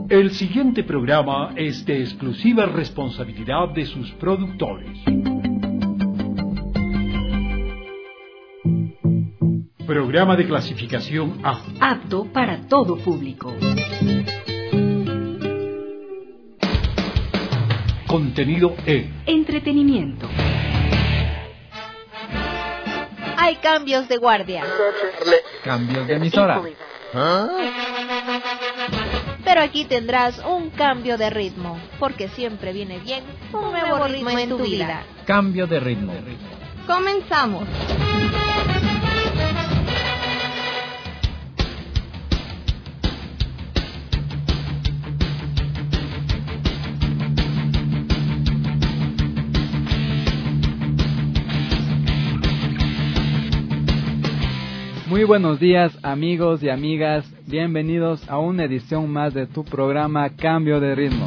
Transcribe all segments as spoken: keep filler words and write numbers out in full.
El siguiente programa es de exclusiva responsabilidad de sus productores. Programa de clasificación A. Apto para todo público. Contenido E. Entretenimiento. Hay cambios de guardia. Cambios de emisora. ¿Ah? Pero aquí tendrás un cambio de ritmo, porque siempre viene bien un nuevo ritmo en tu vida. Cambio de ritmo. Comenzamos. Muy buenos días, amigos y amigas, bienvenidos a una edición más de tu programa Cambio de Ritmo.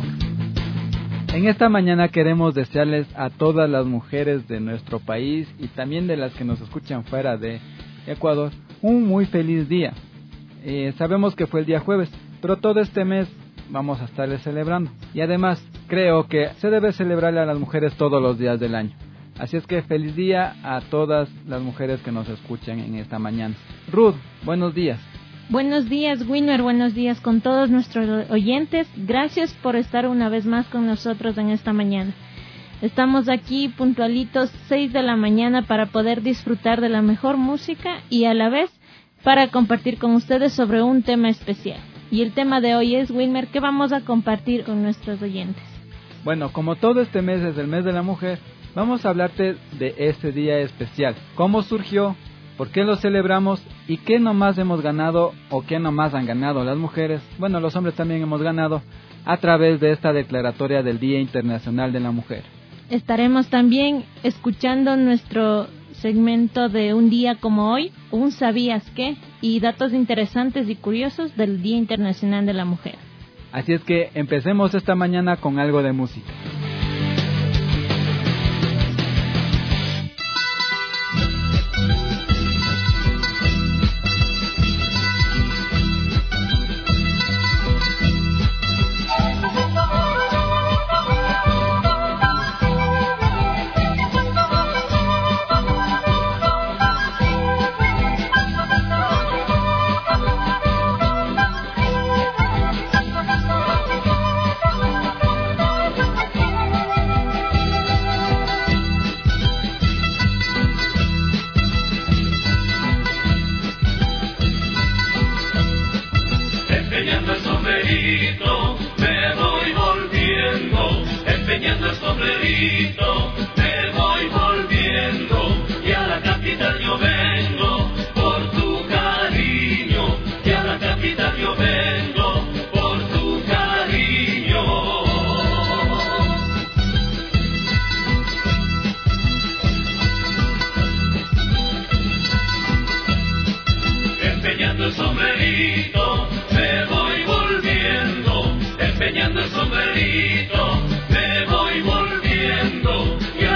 En esta mañana queremos desearles a todas las mujeres de nuestro país y también de las que nos escuchan fuera de Ecuador, un muy feliz día. Eh, sabemos que fue el día jueves, pero todo este mes vamos a estarles celebrando. Y además, creo que se debe celebrarle a las mujeres todos los días del año. Así es que feliz día a todas las mujeres que nos escuchan en esta mañana. Ruth, buenos días. Buenos días, Winner, buenos días con todos nuestros oyentes. Gracias por estar una vez más con nosotros en esta mañana. Estamos aquí puntualitos seis de la mañana para poder disfrutar de la mejor música y a la vez para compartir con ustedes sobre un tema especial. Y el tema de hoy es, Winner, ¿qué vamos a compartir con nuestros oyentes? Bueno, como todo este mes es el mes de la mujer, vamos a hablarte de este día especial, cómo surgió, por qué lo celebramos y qué nomás hemos ganado o qué nomás han ganado las mujeres, bueno, los hombres también hemos ganado a través de esta declaratoria del Día Internacional de la Mujer. Estaremos también escuchando nuestro segmento de un día como hoy, un ¿sabías qué? Y datos interesantes y curiosos del Día Internacional de la Mujer. Así es que empecemos esta mañana con algo de música. Empeñando el sombrerito, me voy volviendo y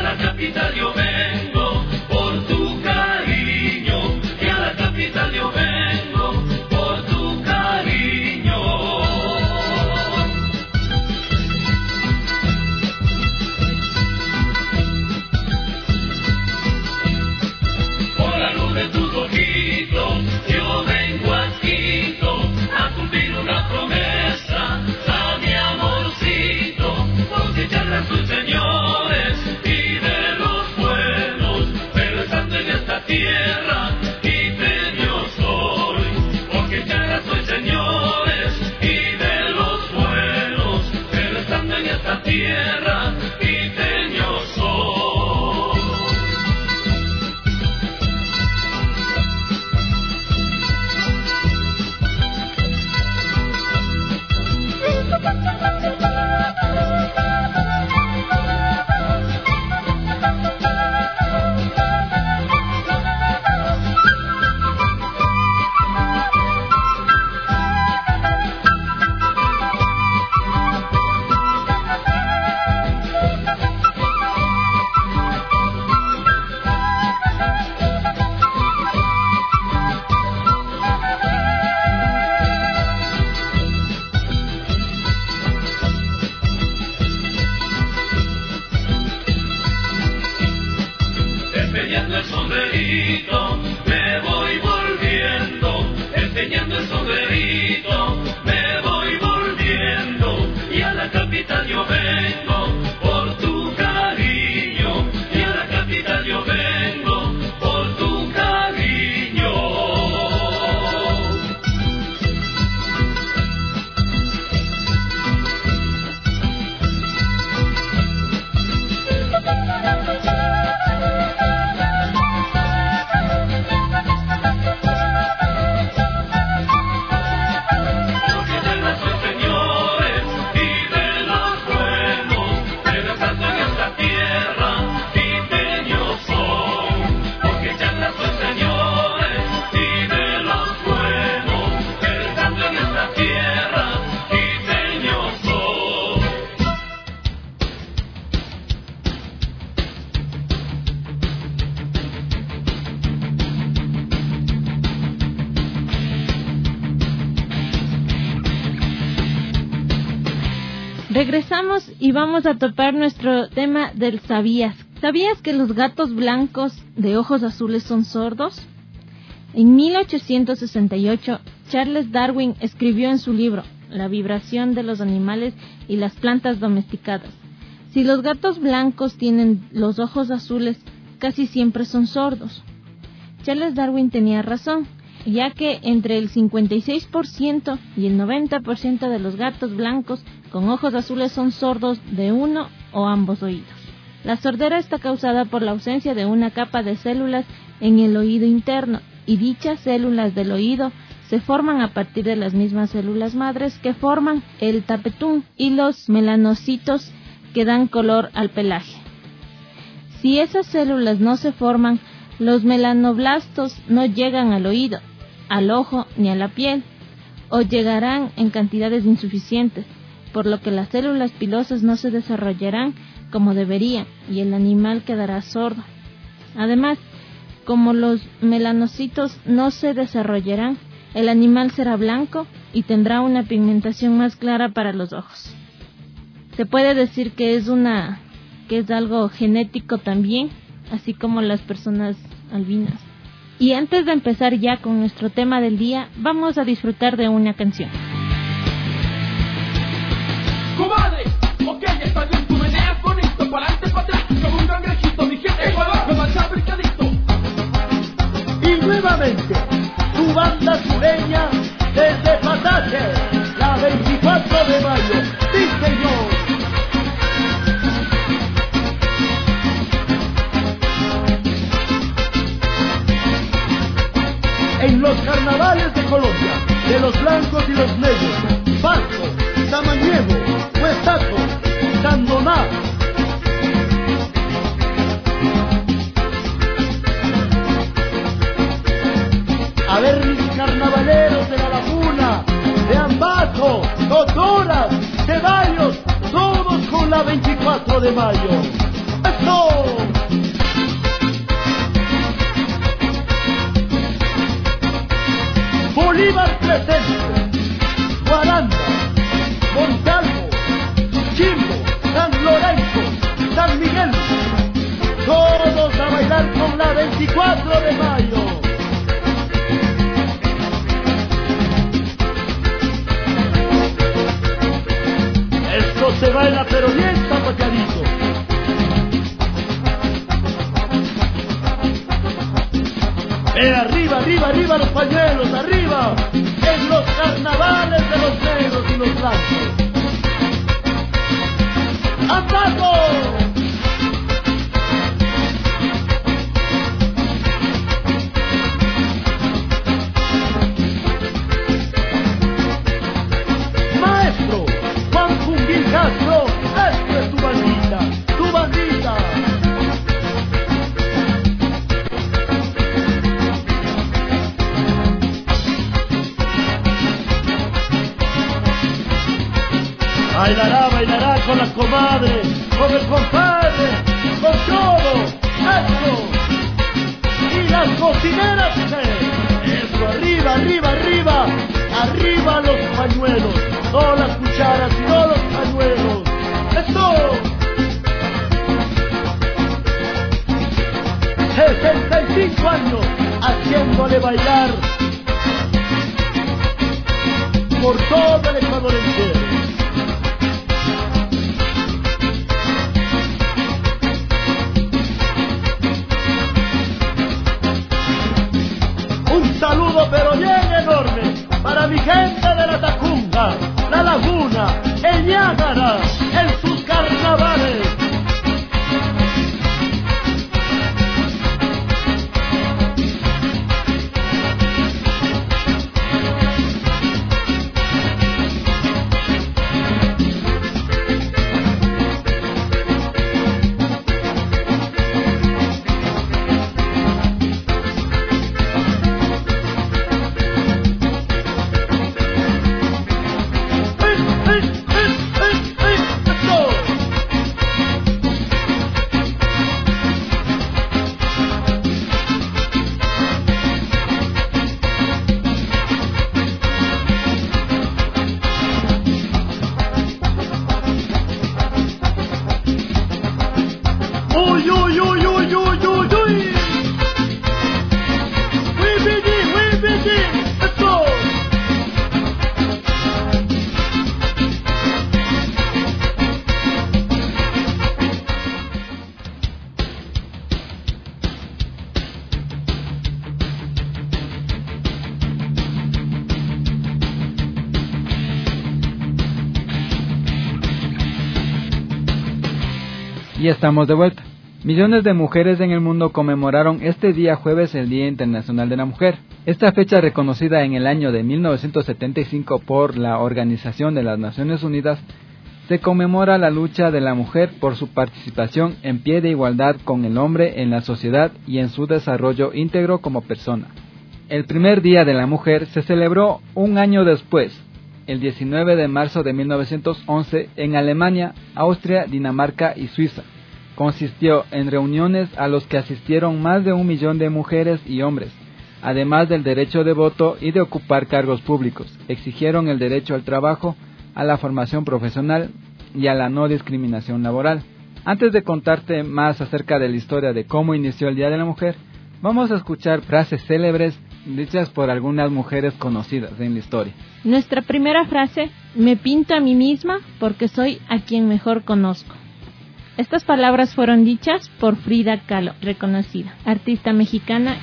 capital yo vengo por tu cariño, y a la capital yo vengo por tu cariño. Regresamos y vamos a topar nuestro tema del ¿sabías? ¿Sabías que los gatos blancos de ojos azules son sordos? En mil ochocientos sesenta y ocho, Charles Darwin escribió en su libro La vibración de los animales y las plantas domesticadas: si los gatos blancos tienen los ojos azules, casi siempre son sordos. Charles Darwin tenía razón, ya que entre el cincuenta y seis por ciento y el noventa por ciento de los gatos blancos con ojos azules son sordos de uno o ambos oídos. La sordera está causada por la ausencia de una capa de células en el oído interno, y dichas células del oído se forman a partir de las mismas células madres que forman el tapetún y los melanocitos que dan color al pelaje. Si esas células no se forman, los melanoblastos no llegan al oído, al ojo ni a la piel, o llegarán en cantidades insuficientes, por lo que las células pilosas no se desarrollarán como deberían y el animal quedará sordo. Además, como los melanocitos no se desarrollarán, el animal será blanco y tendrá una pigmentación más clara para los ojos. Se puede decir que es una que es algo genético también, así como las personas albinas. Y antes de empezar ya con nuestro tema del día, vamos a disfrutar de una canción. ¡Comadre! Ok, está bien, tú meneas bonito, para adelante, para atrás, como un cangrejito, mi gente, Ecuador, me marcha brincadito. Y nuevamente, tu banda sureña desde Patache, la veinticuatro de mayo, ¡sí señor! En los carnavales de Colombia, de los blancos y los negros, Pasto, Samaniego, Huesaco, Sandoná. A ver mis carnavaleros de La Laguna, de Ambato, Totoras, Ceballos, todos con la veinticuatro de mayo. ¡Eso! Bolívar presente, Guaranda, Montalvo, Chimbo, San Lorenzo, San Miguel, todos a bailar con la veinticuatro de mayo. Esto se baila pero bien zapateadito. Eh, arriba, arriba, arriba los pañuelos, arriba, en los carnavales de los negros y los blancos. ¡Andando! Maestro Juan Funguín Castro, esta es tu bandita, tu bandita. Bailará, bailará con la comadre, con el compadre, con todo, eso. Y las cocineras, eso, arriba, arriba, arriba, arriba los pañuelos, no las cucharas, sino los pañuelos, eso. sesenta y cinco años haciéndole bailar por todo el Ecuador entero. mi gente de la Tacunga, la Laguna, el Niágara, en sus carnavales. Y estamos de vuelta. Millones de mujeres en el mundo conmemoraron este día jueves el Día Internacional de la Mujer. Esta fecha, reconocida en el año de mil novecientos setenta y cinco por la Organización de las Naciones Unidas, se conmemora la lucha de la mujer por su participación en pie de igualdad con el hombre en la sociedad y en su desarrollo íntegro como persona. El primer Día de la Mujer se celebró un año después, el diecinueve de marzo de mil novecientos once, en Alemania, Austria, Dinamarca y Suiza. Consistió en reuniones a los que asistieron más de un millón de mujeres y hombres, además del derecho de voto y de ocupar cargos públicos. Exigieron el derecho al trabajo, a la formación profesional y a la no discriminación laboral. Antes de contarte más acerca de la historia de cómo inició el Día de la Mujer, vamos a escuchar frases célebres dichas por algunas mujeres conocidas en la historia. Nuestra primera frase: me pinto a mí misma porque soy a quien mejor conozco. Estas palabras fueron dichas por Frida Kahlo, reconocida artista mexicana.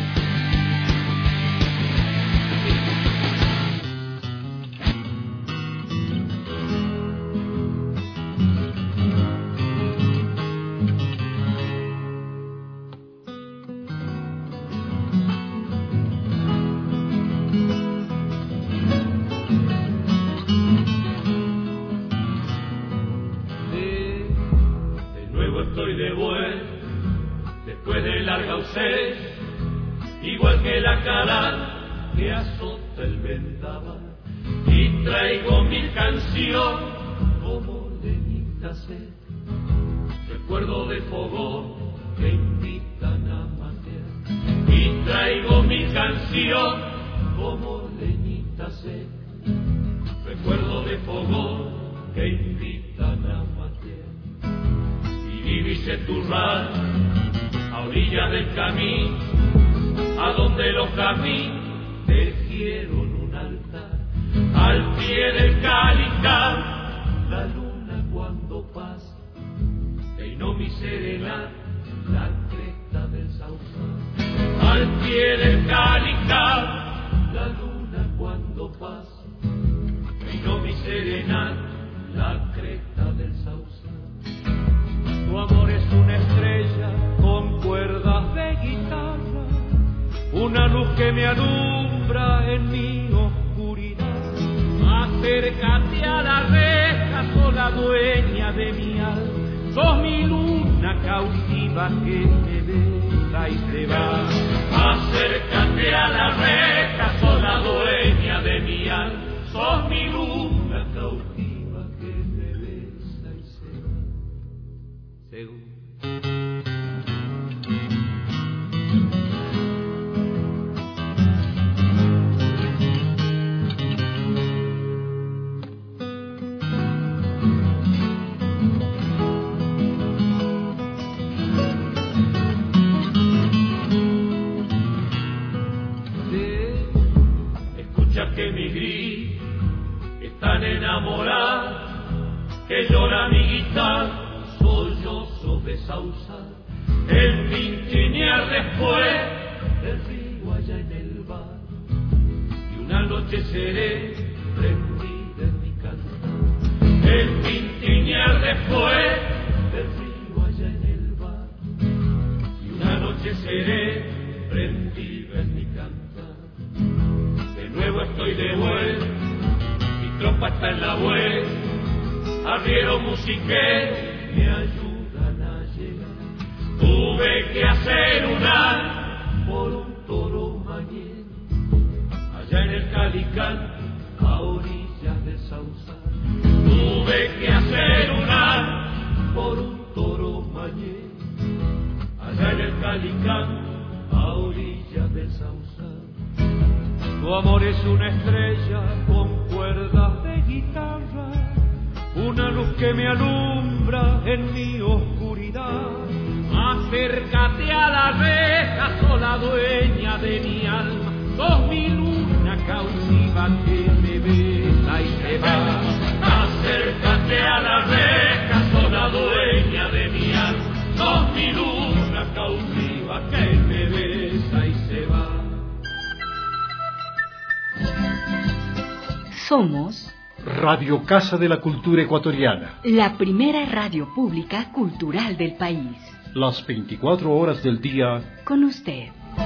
Estoy de vuelta, después de larga ausencia, igual que la cala que azota el vendaval, y traigo mi canción como lenita sed, recuerdo de fogón que invitan a matear, y traigo mi canción como lenita sed, recuerdo de fogón que invitan a matear. Y dice tu ral a orilla del camino, a donde los caminos tejieron un altar, al pie del calical, la luna cuando pasa, peinó mi serenata, la cresta del sausal, al pie del calical, la luna cuando pasa, peinó mi serenata, la cresta del sausal. Tu amor es una estrella con cuerdas de guitarra, una luz que me alumbra en mi oscuridad. Acércate a la reja, sos la dueña de mi alma, sos mi luna cautiva que me besa y se va. Acércate a la reja, sos la dueña de mi alma, sos mi luna cautiva que me besa y se va. Según que mis gritos están enamorados, que llora mi guitarra, sollozo de sausal, el tintinear después del río allá en el bar, y una noche seré prendida en mi canto, el tintinear después del río allá en el bar. Y una noche seré prendida en mi canto, de nuevo estoy de vuelta, mi tropa está en la vuelta, arriero musiquero me ayudan a llegar. Tuve que hacer una por un toro mañana, allá en el Calicán, a orillas de Sausal. Tuve que hacer una por un toro mañana, allá en el Calicán, a orillas de Sausal. Tu amor es una estrella con cuerdas de guitarra, una luz que me alumbra en mi oscuridad. Acércate a la reja, sola dueña de mi alma, sos mi luna cautiva que me besa y se va. Acércate a la reja, sola dueña de mi alma, sos mi luna cautiva que me besa y se va. Somos Radio Casa de la Cultura Ecuatoriana. la primera radio pública cultural del país. Las veinticuatro horas del día. Con usted.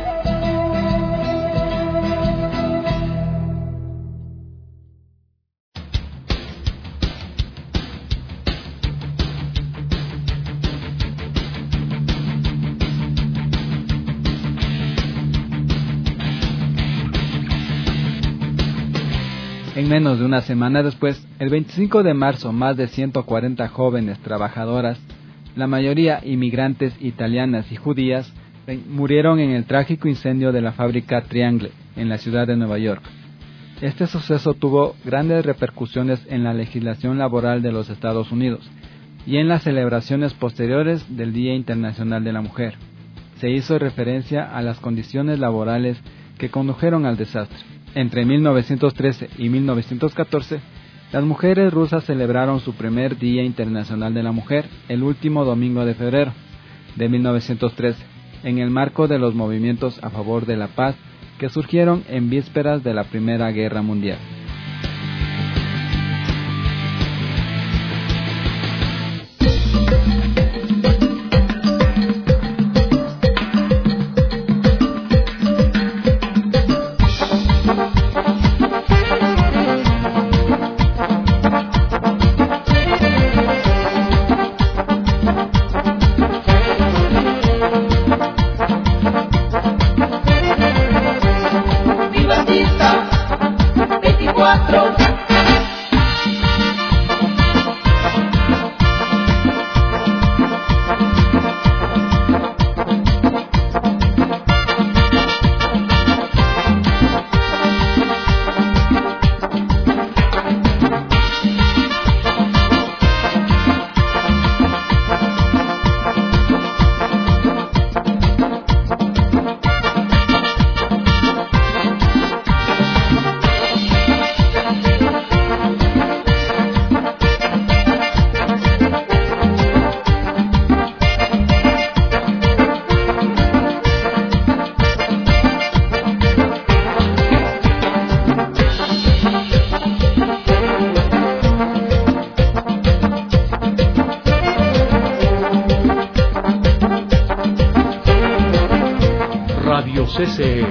En menos de una semana después, el veinticinco de marzo, más de ciento cuarenta jóvenes trabajadoras, la mayoría inmigrantes italianas y judías, murieron en el trágico incendio de la fábrica Triangle, en la ciudad de Nueva York. Este suceso tuvo grandes repercusiones en la legislación laboral de los Estados Unidos y en las celebraciones posteriores del Día Internacional de la Mujer. Se hizo referencia a las condiciones laborales que condujeron al desastre. Entre mil novecientos trece y mil novecientos catorce, las mujeres rusas celebraron su primer Día Internacional de la Mujer el último domingo de febrero de mil novecientos trece, en el marco de los movimientos a favor de la paz que surgieron en vísperas de la Primera Guerra Mundial. C C E.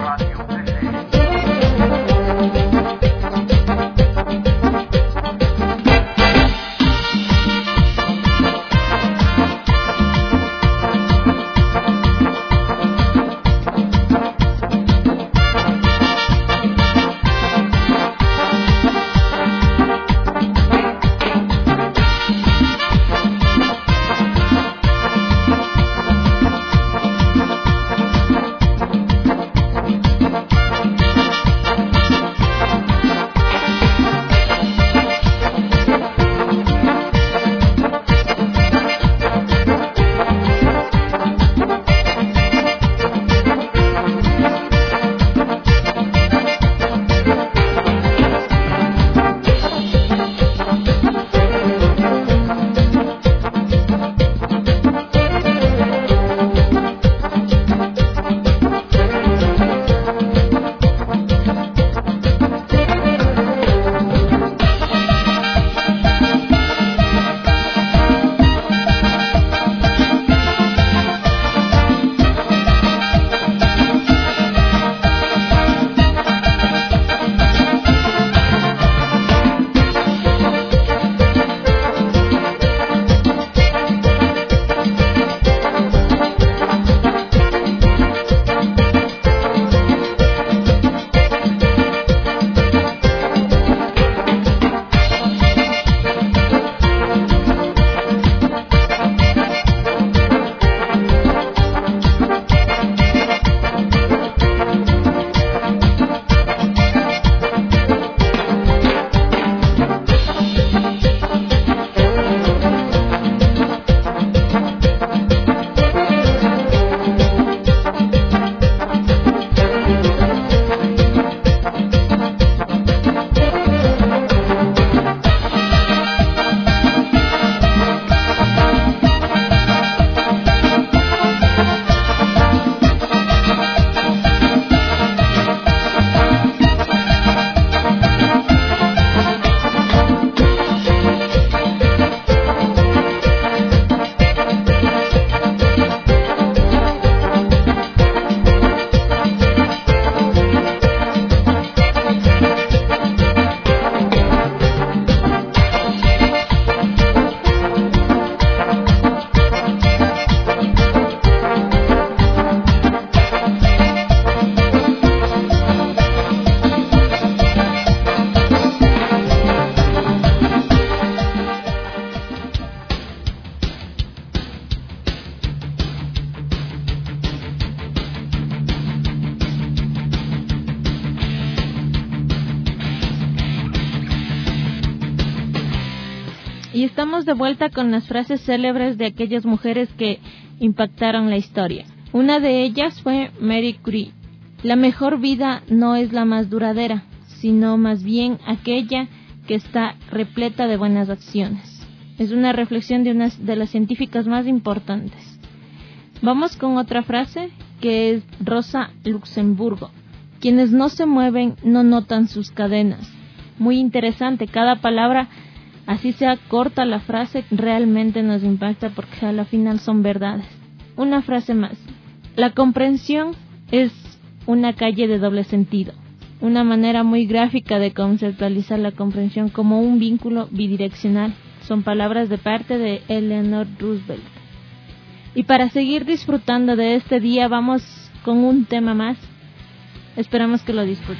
Y estamos de vuelta con las frases célebres de aquellas mujeres que impactaron la historia. Una de ellas fue Marie Curie. La mejor vida no es la más duradera, sino más bien aquella que está repleta de buenas acciones. Es una reflexión de una de las científicas más importantes. Vamos con otra frase que es Rosa Luxemburgo. Quienes no se mueven no notan sus cadenas. Muy interesante, cada palabra, así sea corta la frase, realmente nos impacta porque a la final son verdades. Una frase más. La comprensión es una calle de doble sentido. Una manera muy gráfica de conceptualizar la comprensión como un vínculo bidireccional. Son palabras de parte de Eleanor Roosevelt. Y para seguir disfrutando de este día, vamos con un tema más. Esperamos que lo disfruten.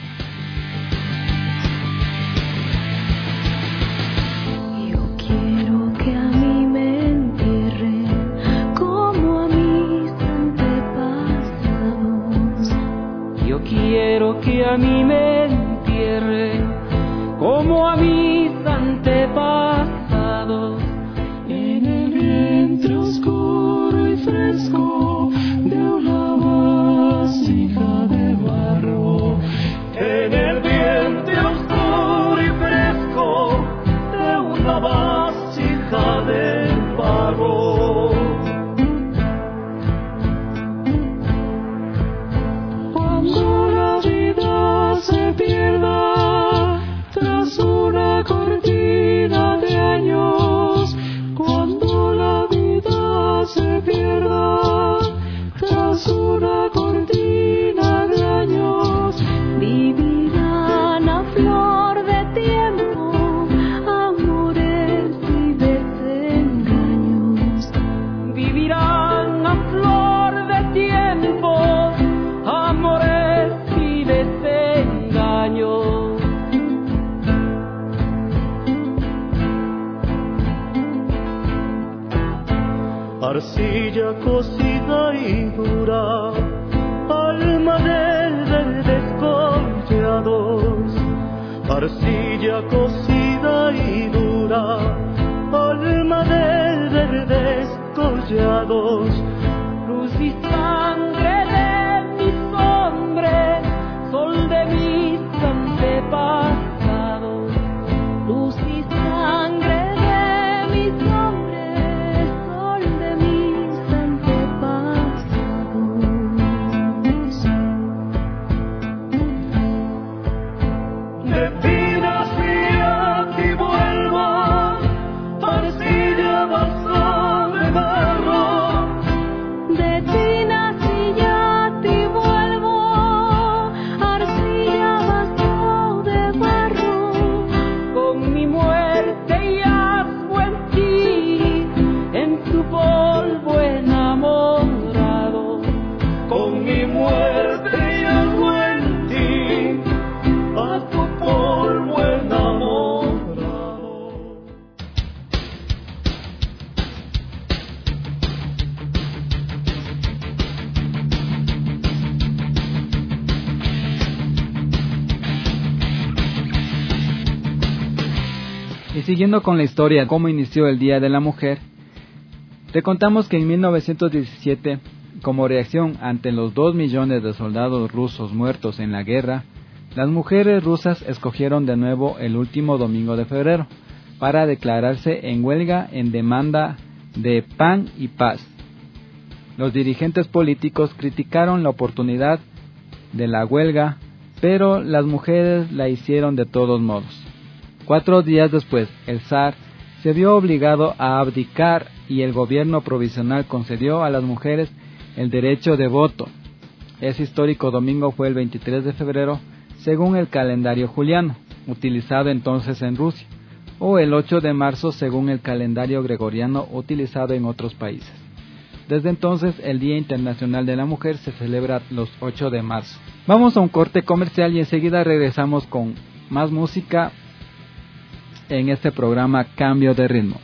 Yo quiero que a mí me entierren como a mis antepasados. Yo quiero que a mí me entierren como a mis antepasados. En el vientre oscuro y fresco de una vasija de barro. En el vientre oscuro y fresco de una vasija de barro. Cuando la vida se pierda tras una cortina de años, cuando la vida se pierda tras una cortina de años, vivirán a flor de tiempo amores y desengaños. Vivirán a flor de tiempo amores y desengaños. Arcilla cocida y dura, alma de verdes collados. Arcilla cocida y dura, alma de verdes collados. Luz y sangre de mis hombres, sol de mis antepasados. Luz y sangre de mis hombres, sol de mis antepasados. De vidas y a ti vuelvo, arcilla vaso de barro. De ti nací y a ti vuelvo, arcilla vaso de barro. Con mi muerte yazgo en ti, en tu polvo enamorado. Con mi muerte yazgo en ti, a tu polvo enamorado. Y siguiendo con la historia de cómo inició el Día de la Mujer, te contamos que en mil novecientos diecisiete, como reacción ante los dos millones de soldados rusos muertos en la guerra, las mujeres rusas escogieron de nuevo el último domingo de febrero para declararse en huelga en demanda de pan y paz. Los dirigentes políticos criticaron la oportunidad de la huelga, pero las mujeres la hicieron de todos modos. Cuatro días después, el zar se vio obligado a abdicar y el gobierno provisional concedió a las mujeres el derecho de voto. Ese histórico domingo fue el veintitrés de febrero, según el calendario juliano, utilizado entonces en Rusia, o el ocho de marzo según el calendario gregoriano utilizado en otros países. Desde entonces, el Día Internacional de la Mujer se celebra los ocho de marzo. Vamos a un corte comercial y enseguida regresamos con más música en este programa Cambio de Ritmo.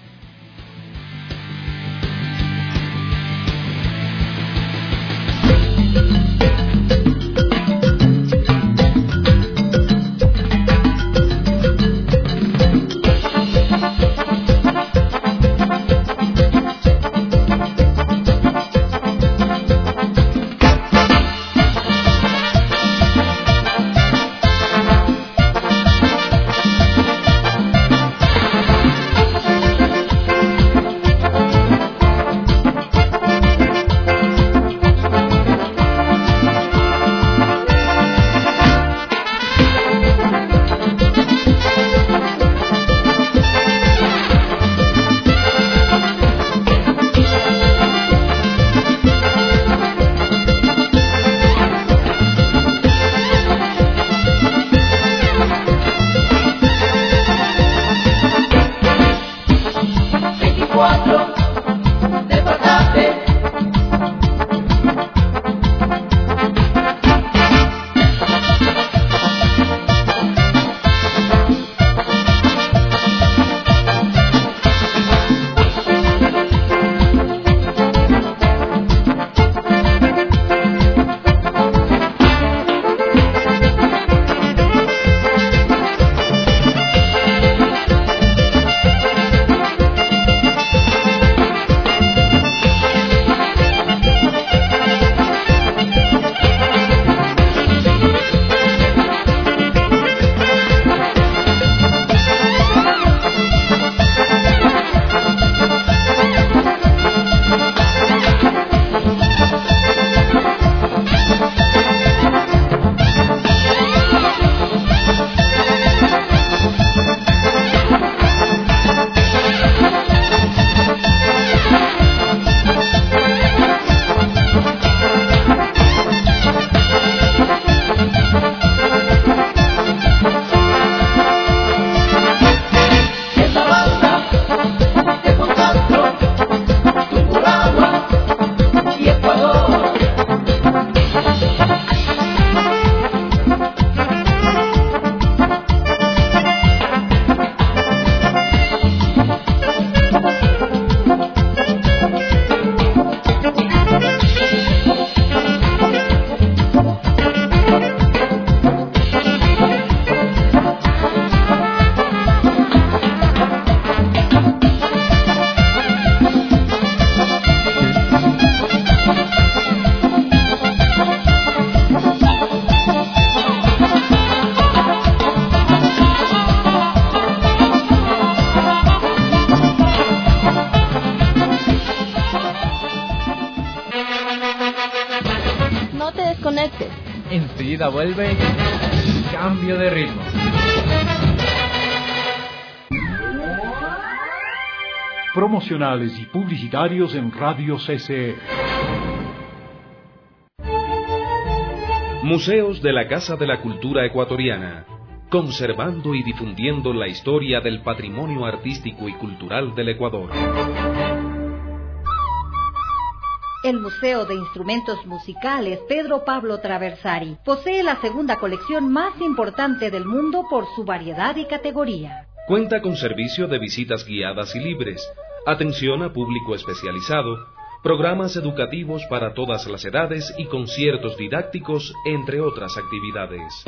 enseguida vuelve Cambio de Ritmo. Promocionales y publicitarios en Radio C C E. Museos de la Casa de la Cultura Ecuatoriana, conservando y difundiendo la historia del patrimonio artístico y cultural del Ecuador. El Museo de Instrumentos Musicales Pedro Pablo Traversari posee la segunda colección más importante del mundo por su variedad y categoría. Cuenta con servicio de visitas guiadas y libres, atención a público especializado, programas educativos para todas las edades y conciertos didácticos, entre otras actividades.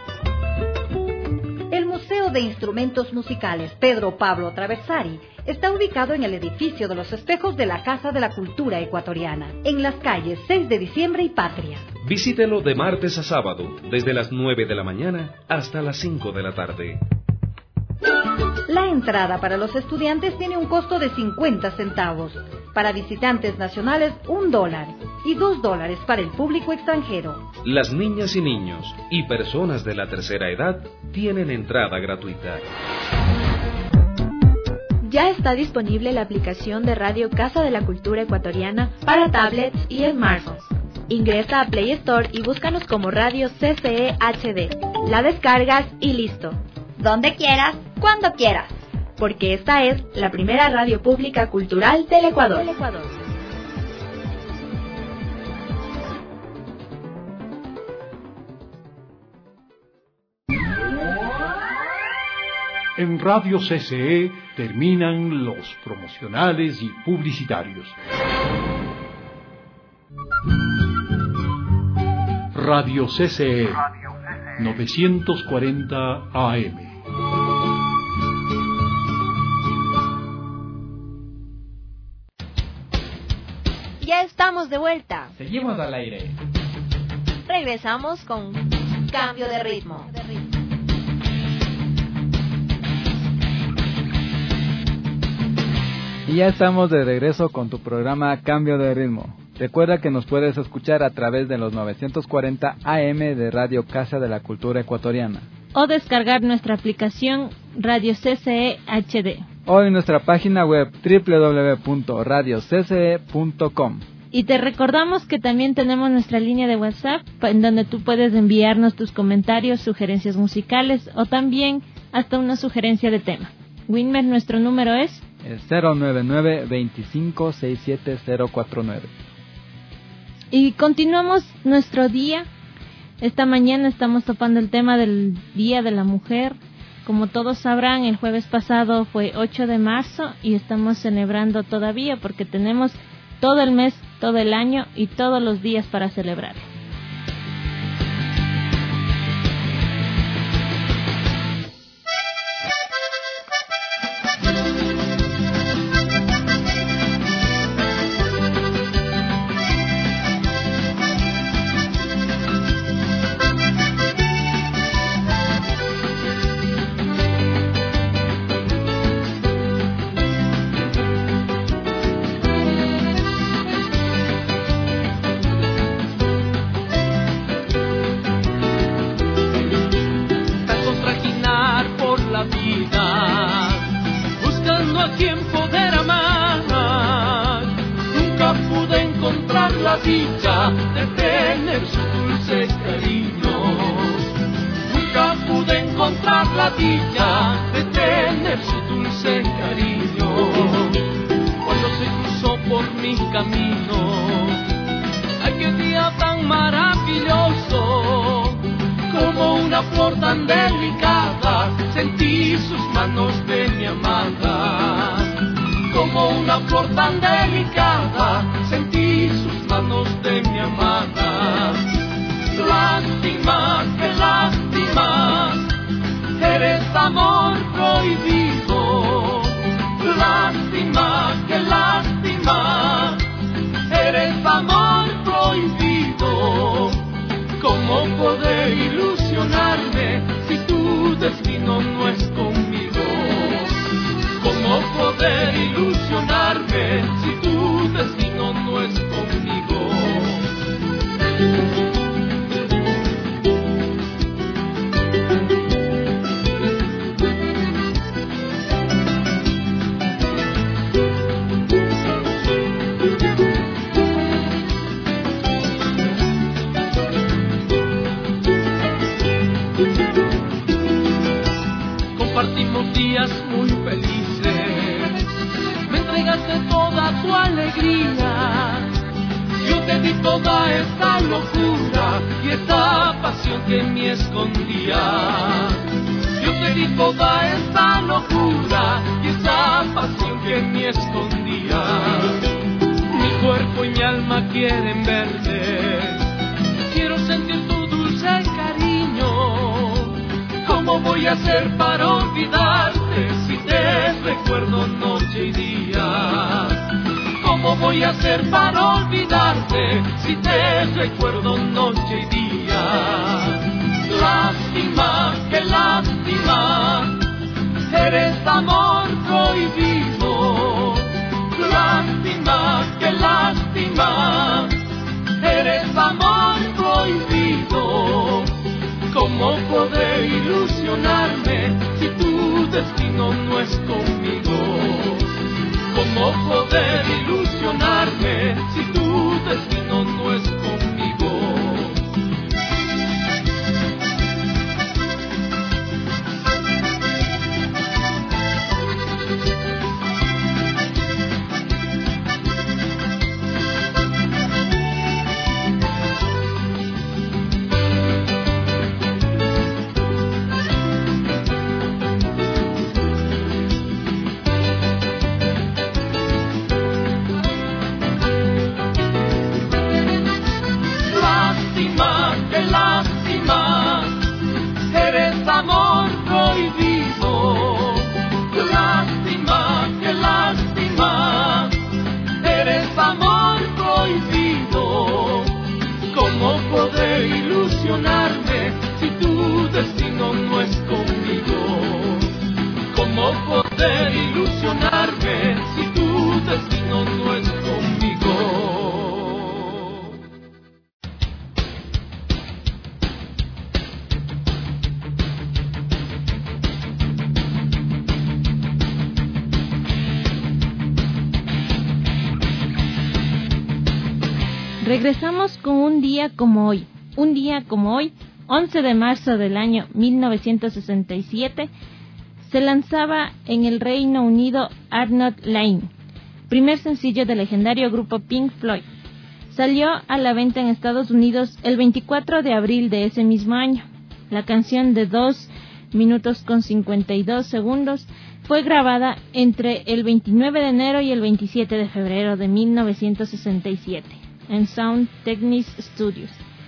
El Museo de Instrumentos Musicales Pedro Pablo Traversari está ubicado en el edificio de los espejos de la Casa de la Cultura Ecuatoriana, en las calles seis de diciembre y Patria. Visítelo de martes a sábado, desde las nueve de la mañana hasta las cinco de la tarde. La entrada para los estudiantes tiene un costo de cincuenta centavos, para visitantes nacionales un dólar y dos dólares para el público extranjero. Las niñas y niños y personas de la tercera edad tienen entrada gratuita. Ya está disponible la aplicación de Radio Casa de la Cultura Ecuatoriana para tablets y smartphones. Ingresa a Play Store y búscanos como Radio C C E H D. La descargas y listo. Donde quieras, cuando quieras. Porque esta es la primera radio pública cultural del Ecuador. Del Ecuador. En Radio C C E terminan los promocionales y publicitarios. Radio C C E novecientos cuarenta A M. Ya estamos de vuelta. Seguimos al aire. Regresamos con Cambio de Ritmo. Y ya estamos de regreso con tu programa Cambio de Ritmo. Recuerda que nos puedes escuchar a través de los novecientos cuarenta A M de Radio Casa de la Cultura Ecuatoriana. O descargar nuestra aplicación Radio C C E H D. O en nuestra página web doble u doble u doble u punto radio c c e punto com. Y te recordamos que también tenemos nuestra línea de WhatsApp, en donde tú puedes enviarnos tus comentarios, sugerencias musicales o también hasta una sugerencia de tema. Winmer, nuestro número es cero nueve nueve, veinticinco, sesenta y siete cero cuatro nueve. Y continuamos nuestro día. Esta mañana estamos topando el tema del Día de la Mujer. Como todos sabrán, el jueves pasado fue ocho de marzo y estamos celebrando todavía porque tenemos todo el mes, todo el año y todos los días para celebrar. Dicha de tener su dulce cariño. Nunca pude encontrar la dicha de tener su dulce cariño. Cuando se cruzó por mi camino, ay, qué día tan maravilloso. Como una flor tan delicada, sentí sus manos de mi amada. Como una flor tan delicada, sentí sus manos de mi amada. Lástima, qué lástima, eres amor prohibido. Lástima, qué lástima, eres amor prohibido. ¿Cómo poder ilusionarme si tu destino no es conmigo? ¿Cómo poder ilusionarme si tu destino no es conmigo? días muy felices, me entregaste toda tu alegría. Yo te di toda esta locura y esta pasión que en mí escondía. Yo te di toda esta locura y esta pasión que en mí escondía. Mi cuerpo y mi alma quieren verte, quiero sentir tu dulce cariño. ¿Cómo voy a hacer para olvidarte si te recuerdo noche y día? ¿Cómo voy a hacer para olvidarte si te recuerdo noche y día? Lástima, qué lástima, eres amor prohibido. Lástima, qué lástima, eres amor prohibido. ¿Cómo poder ilusionarme si tu destino no es conmigo? ¿Cómo poder ilusionarme si tu destino no es conmigo? Regresamos con un día como hoy. Un día como hoy, once de marzo del año mil novecientos sesenta y siete, se lanzaba en el Reino Unido Arnold Layne, primer sencillo del legendario grupo Pink Floyd. Salió a la venta en Estados Unidos el veinticuatro de abril de ese mismo año. La canción de dos minutos con cincuenta y dos segundos fue grabada entre el veintinueve de enero y el veintisiete de febrero de mil novecientos sesenta y siete en Sound Technics Studios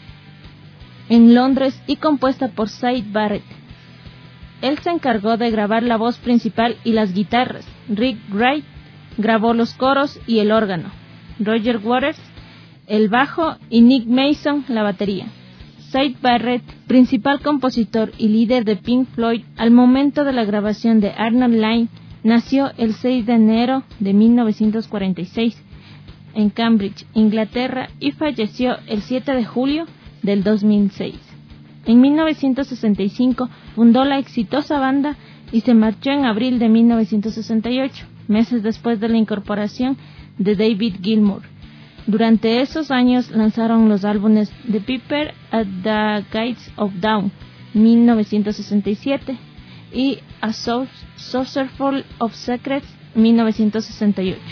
en Londres y compuesta por Syd Barrett. Él se encargó de grabar la voz principal y las guitarras. Rick Wright grabó los coros y el órgano. Roger Waters el bajo y Nick Mason la batería. Syd Barrett, principal compositor y líder de Pink Floyd al momento de la grabación de Arnold Layne, nació el seis de enero de mil novecientos cuarenta y seis en Cambridge, Inglaterra, y falleció el siete de julio del dos mil seis. En mil novecientos sesenta y cinco fundó la exitosa banda y se marchó en abril de mil novecientos sesenta y ocho, meses después de la incorporación de David Gilmour. Durante esos años lanzaron los álbumes The Piper at the Gates of Dawn, mil novecientos sesenta y siete, y A Saucerful of Secrets, mil novecientos sesenta y ocho.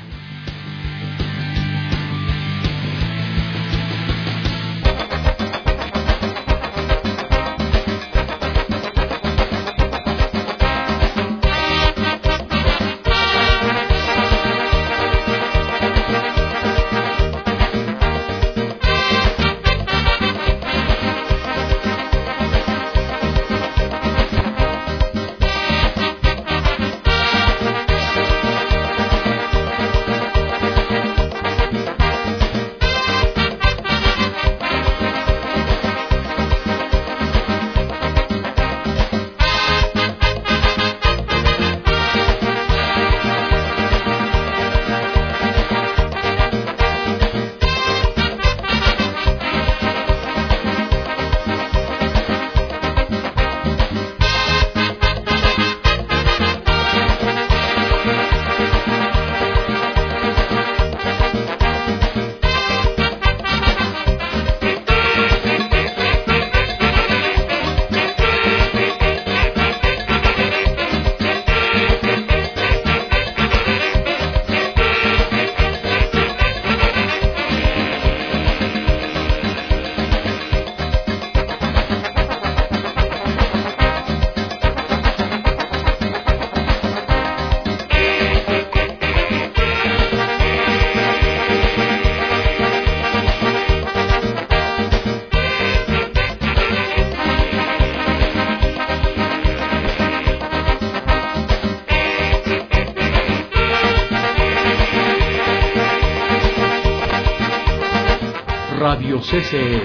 Radio C C E.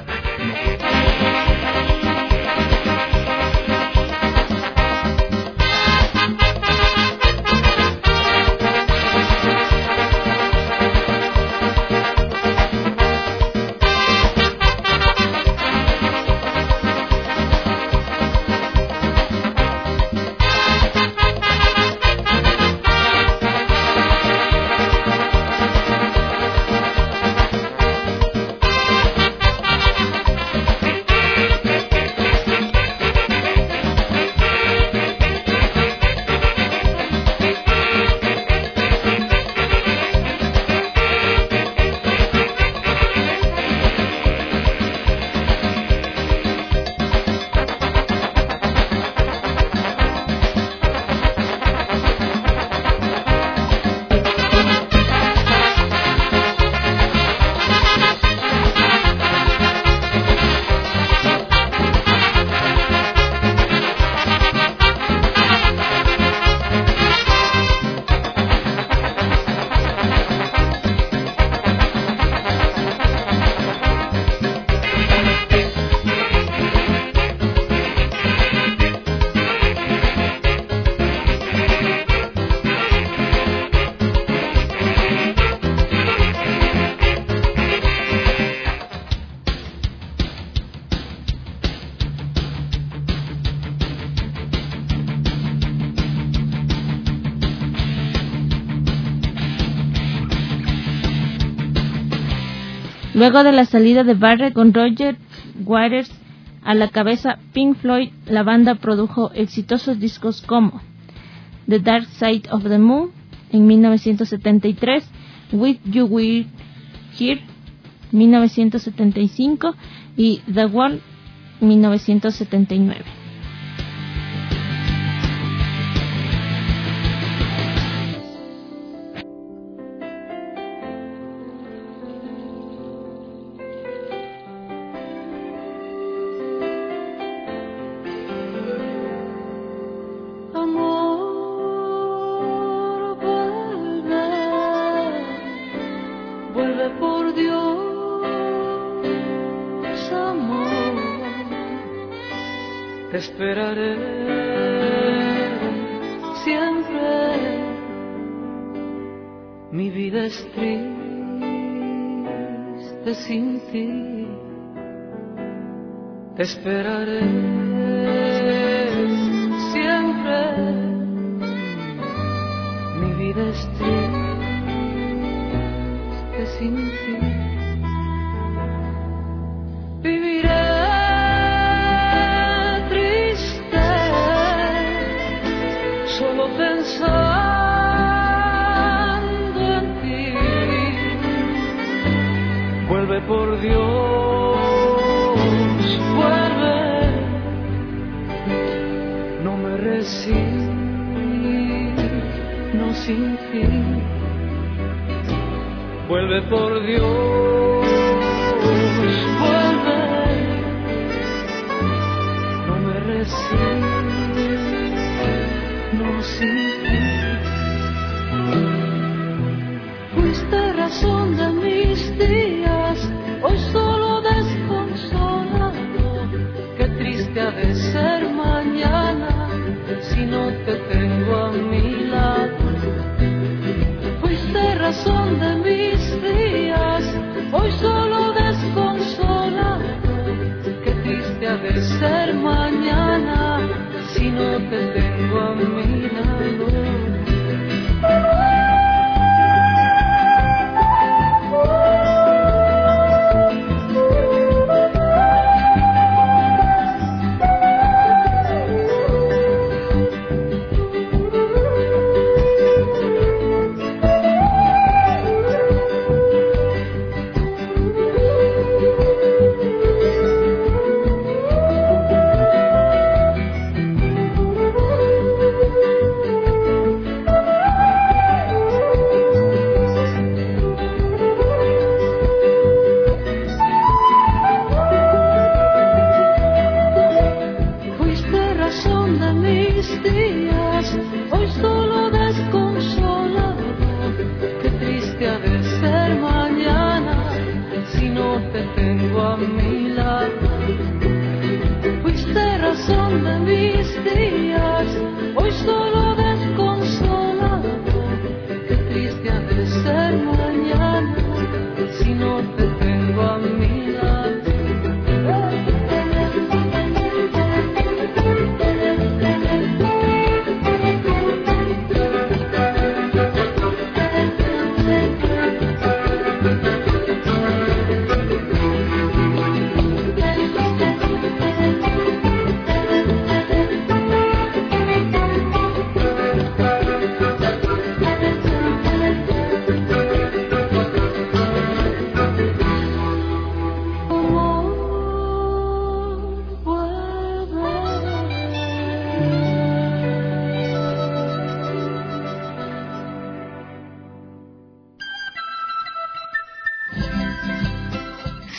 Luego de la salida de Barrett con Roger Waters a la cabeza, Pink Floyd, la banda produjo exitosos discos como The Dark Side of the Moon en mil novecientos setenta y tres, With You We're Here mil novecientos setenta y cinco y The Wall mil novecientos setenta y nueve. Esperaré siempre, mi vida es triste sin ti. Te esperaré siempre, mi vida es triste sin ti. Viviré pensando en ti. Vuelve por Dios, vuelve, no me resigno sin fin. Vuelve por Dios, vuelve, no me resigno sin fin. Fuiste razón de mis días, hoy solo desconsolado. Qué triste ha de ser mañana si no te tengo a mi lado. Fuiste razón de mis días, hoy solo desconsolado.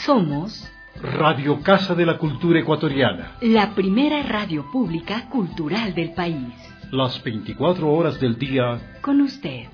Somos Radio Casa de la Cultura Ecuatoriana, la primera radio pública cultural del país. Las veinticuatro horas del día con usted.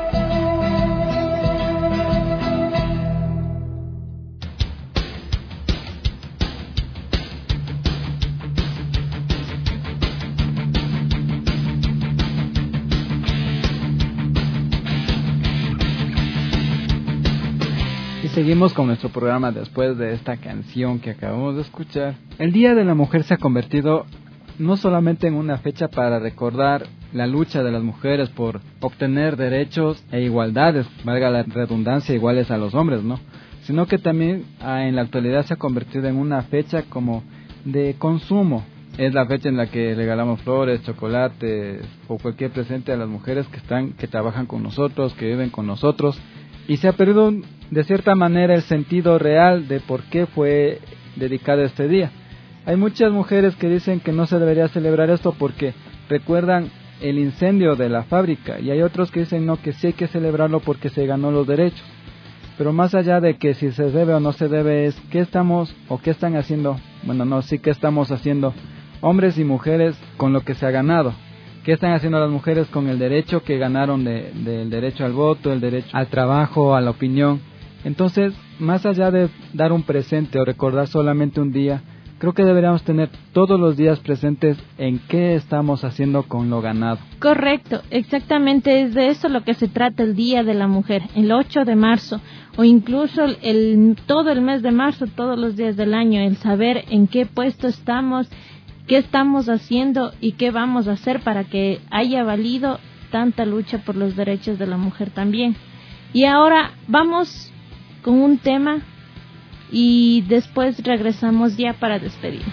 Seguimos con nuestro programa después de esta canción que acabamos de escuchar. El Día de la Mujer se ha convertido no solamente en una fecha para recordar la lucha de las mujeres por obtener derechos e igualdades, valga la redundancia, iguales a los hombres, ¿no? Sino que también ah, en la actualidad se ha convertido en una fecha como de consumo. Es la fecha en la que regalamos flores, chocolates o cualquier presente a las mujeres que están, que trabajan con nosotros, que viven con nosotros. Y se ha perdido de cierta manera el sentido real de por qué fue dedicado este día. Hay muchas mujeres que dicen que no se debería celebrar esto porque recuerdan el incendio de la fábrica, y hay otros que dicen no, que sí hay que celebrarlo porque se ganó los derechos. Pero más allá de que si se debe o no se debe, es qué estamos o qué están haciendo, bueno no, sí que estamos haciendo hombres y mujeres con lo que se ha ganado. ¿Qué están haciendo las mujeres con el derecho que ganaron de, del derecho al voto, el derecho al trabajo, a la opinión? Entonces, más allá de dar un presente o recordar solamente un día, creo que deberíamos tener todos los días presentes en qué estamos haciendo con lo ganado. Correcto, exactamente es de eso lo que se trata el Día de la Mujer, el ocho de marzo, o incluso el, el todo el mes de marzo, todos los días del año, el saber en qué puesto estamos, qué estamos haciendo y qué vamos a hacer para que haya valido tanta lucha por los derechos de la mujer también. Y ahora vamos con un tema y después regresamos ya para despedirnos.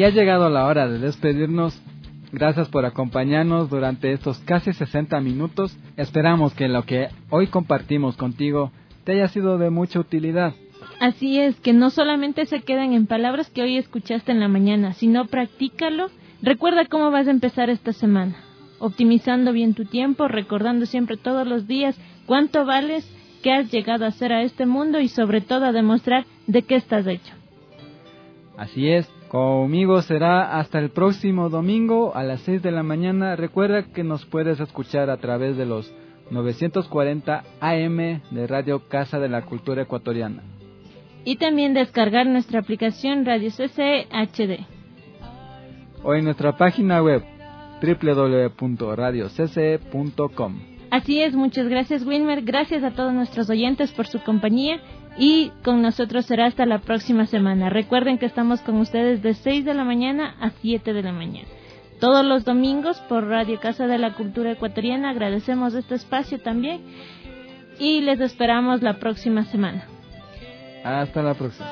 Y ha llegado la hora de despedirnos. Gracias por acompañarnos durante estos casi sesenta minutos. Esperamos que lo que hoy compartimos contigo te haya sido de mucha utilidad. Así es, que no solamente se queden en palabras que hoy escuchaste en la mañana, sino practícalo. Recuerda cómo vas a empezar esta semana, optimizando bien tu tiempo, recordando siempre todos los días cuánto vales, qué has llegado a hacer a este mundo y sobre todo a demostrar de qué estás hecho. Así es, conmigo será hasta el próximo domingo a las seis de la mañana. Recuerda que nos puedes escuchar a través de los novecientos cuarenta A M de Radio Casa de la Cultura Ecuatoriana. Y también descargar nuestra aplicación Radio C C E H D. O en nuestra página web doble u doble u doble u punto radio c c e punto com. Así es, muchas gracias Wilmer, gracias a todos nuestros oyentes por su compañía y con nosotros será hasta la próxima semana. Recuerden que estamos con ustedes de seis de la mañana a siete de la mañana. Todos los domingos por Radio Casa de la Cultura Ecuatoriana. Agradecemos este espacio también y les esperamos la próxima semana. Hasta la próxima.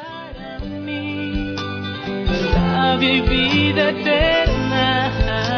Sabia y vida eterna.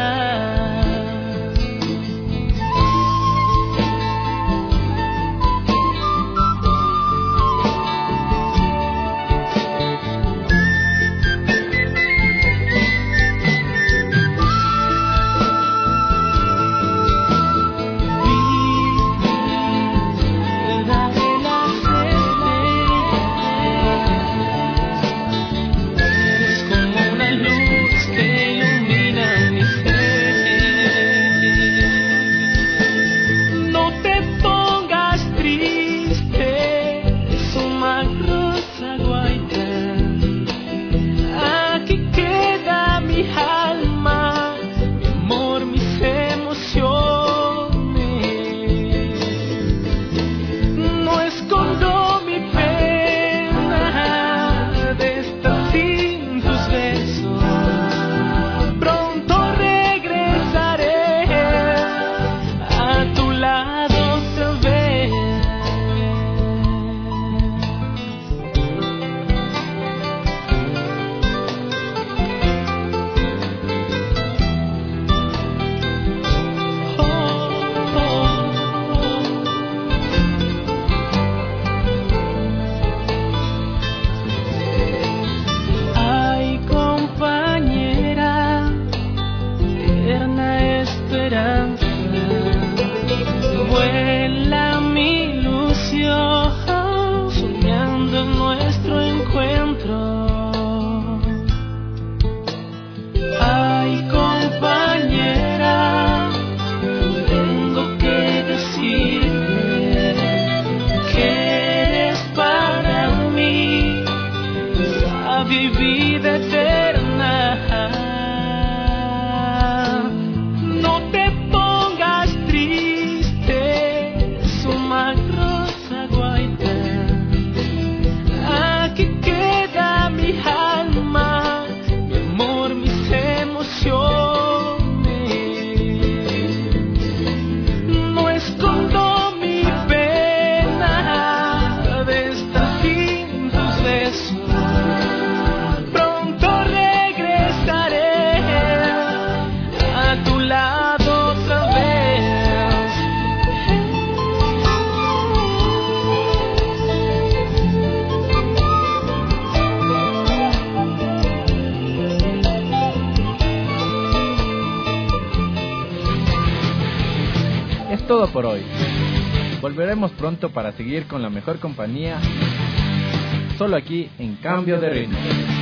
Todo por hoy. Volveremos pronto para seguir con la mejor compañía, solo aquí en Cambio de Ritmo.